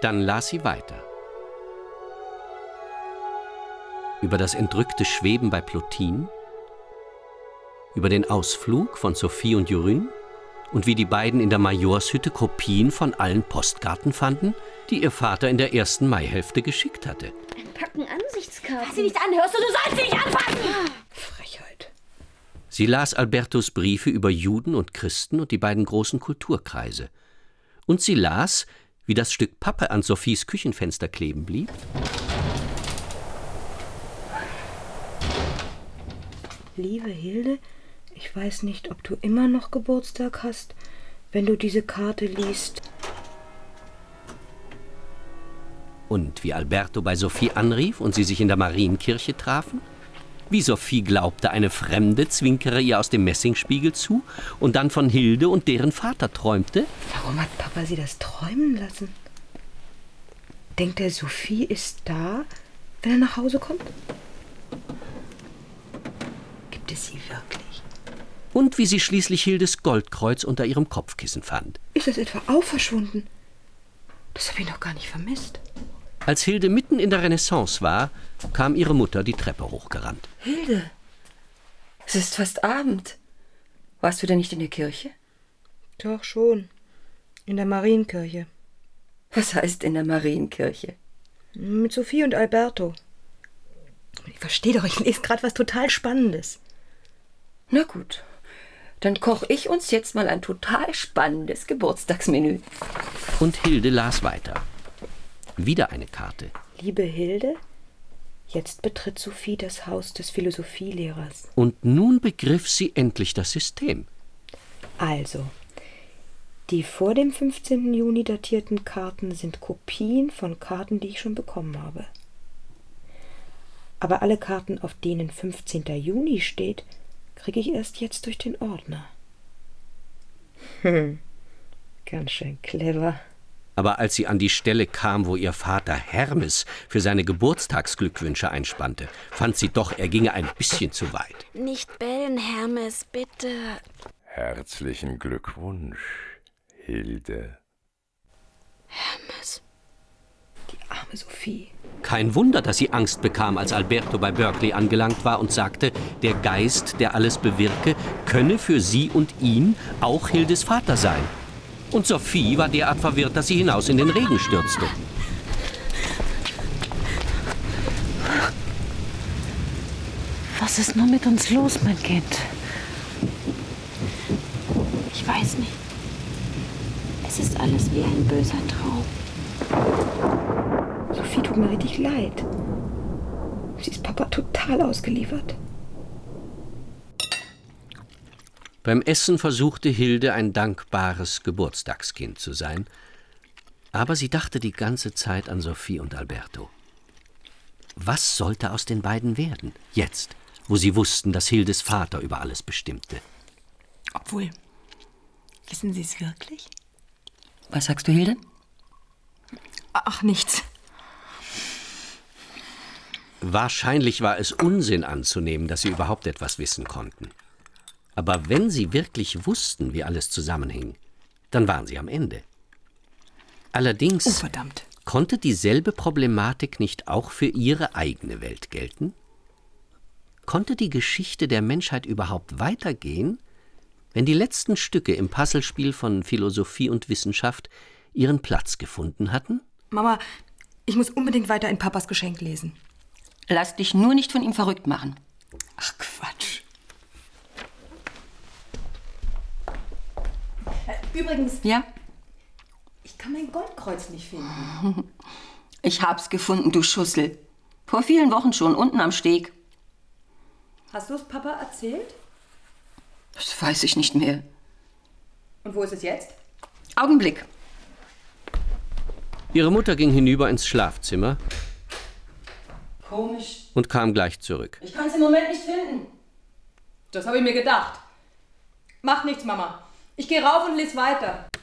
Dann las sie weiter. Über das entrückte Schweben bei Plotin, über den Ausflug von Sophie und Jorunn und wie die beiden in der Majorshütte Kopien von allen Postkarten fanden, die ihr Vater in der ersten Maihälfte geschickt hatte. Ein Packen Ansichtskarten. Fass sie nicht an, hörst du? Du sollst sie nicht anfassen! Frechheit. Sie las Albertos Briefe über Juden und Christen und die beiden großen Kulturkreise. Und sie las, wie das Stück Pappe an Sophies Küchenfenster kleben blieb. Liebe Hilde, ich weiß nicht, ob du immer noch Geburtstag hast, wenn du diese Karte liest. Und wie Alberto bei Sophie anrief und sie sich in der Marienkirche trafen? Wie Sophie glaubte, eine Fremde zwinkere ihr aus dem Messingspiegel zu und dann von Hilde und deren Vater träumte? Warum hat Papa sie das träumen lassen? Denkt er, Sophie ist da, wenn er nach Hause kommt? Gibt es sie wirklich? Und wie sie schließlich Hildes Goldkreuz unter ihrem Kopfkissen fand. Ist es etwa auch verschwunden? Das habe ich noch gar nicht vermisst. Als Hilde mitten in der Renaissance war, kam ihre Mutter die Treppe hochgerannt. Hilde, es ist fast Abend. Warst du denn nicht in der Kirche? Doch schon. In der Marienkirche. Was heißt in der Marienkirche? Mit Sophie und Alberto. Ich verstehe doch, ich lese gerade was total Spannendes. Na gut, dann koche ich uns jetzt mal ein total spannendes Geburtstagsmenü. Und Hilde las weiter. Wieder eine Karte. Liebe Hilde, jetzt betritt Sophie das Haus des Philosophielehrers. Und nun begriff sie endlich das System. Also, die vor dem 15. Juni datierten Karten sind Kopien von Karten, die ich schon bekommen habe. Aber alle Karten, auf denen 15. Juni steht, kriege ich erst jetzt durch den Ordner. Ganz schön clever. Aber als sie an die Stelle kam, wo ihr Vater Hermes für seine Geburtstagsglückwünsche einspannte, fand sie doch, er ginge ein bisschen zu weit. Nicht bellen, Hermes, bitte. Herzlichen Glückwunsch, Hilde. Hermes. Die arme Sophie. Kein Wunder, dass sie Angst bekam, als Alberto bei Berkeley angelangt war und sagte, der Geist, der alles bewirke, könne für sie und ihn auch Hildes Vater sein. Und Sophie war derart verwirrt, dass sie hinaus in den Regen stürzte. Was ist nur mit uns los, mein Kind? Ich weiß nicht. Es ist alles wie ein böser Traum. Sophie tut mir richtig leid. Sie ist Papa total ausgeliefert. Beim Essen versuchte Hilde ein dankbares Geburtstagskind zu sein, aber sie dachte die ganze Zeit an Sophie und Alberto. Was sollte aus den beiden werden, jetzt, wo sie wussten, dass Hildes Vater über alles bestimmte? Obwohl, wissen Sie es wirklich? Was sagst du, Hilde? Ach, nichts. Wahrscheinlich war es Unsinn anzunehmen, dass sie überhaupt etwas wissen konnten. Aber wenn sie wirklich wussten, wie alles zusammenhing, dann waren sie am Ende. Allerdings Verdammt. konnte dieselbe Problematik nicht auch für ihre eigene Welt gelten? Konnte die Geschichte der Menschheit überhaupt weitergehen, wenn die letzten Stücke im Puzzlespiel von Philosophie und Wissenschaft ihren Platz gefunden hatten? Mama, ich muss unbedingt weiter in Papas Geschenk lesen. Lass dich nur nicht von ihm verrückt machen. Ach, Quatsch. Übrigens, Ja? ich kann mein Goldkreuz nicht finden. Ich hab's gefunden, du Schussel. Vor vielen Wochen schon, unten am Steg. Hast du es Papa erzählt? Das weiß ich nicht mehr. Und wo ist es jetzt? Augenblick. Ihre Mutter ging hinüber ins Schlafzimmer Komisch. und kam gleich zurück. Ich kann's im Moment nicht finden. Das habe ich mir gedacht. Macht nichts, Mama. Ich gehe rauf und lese weiter.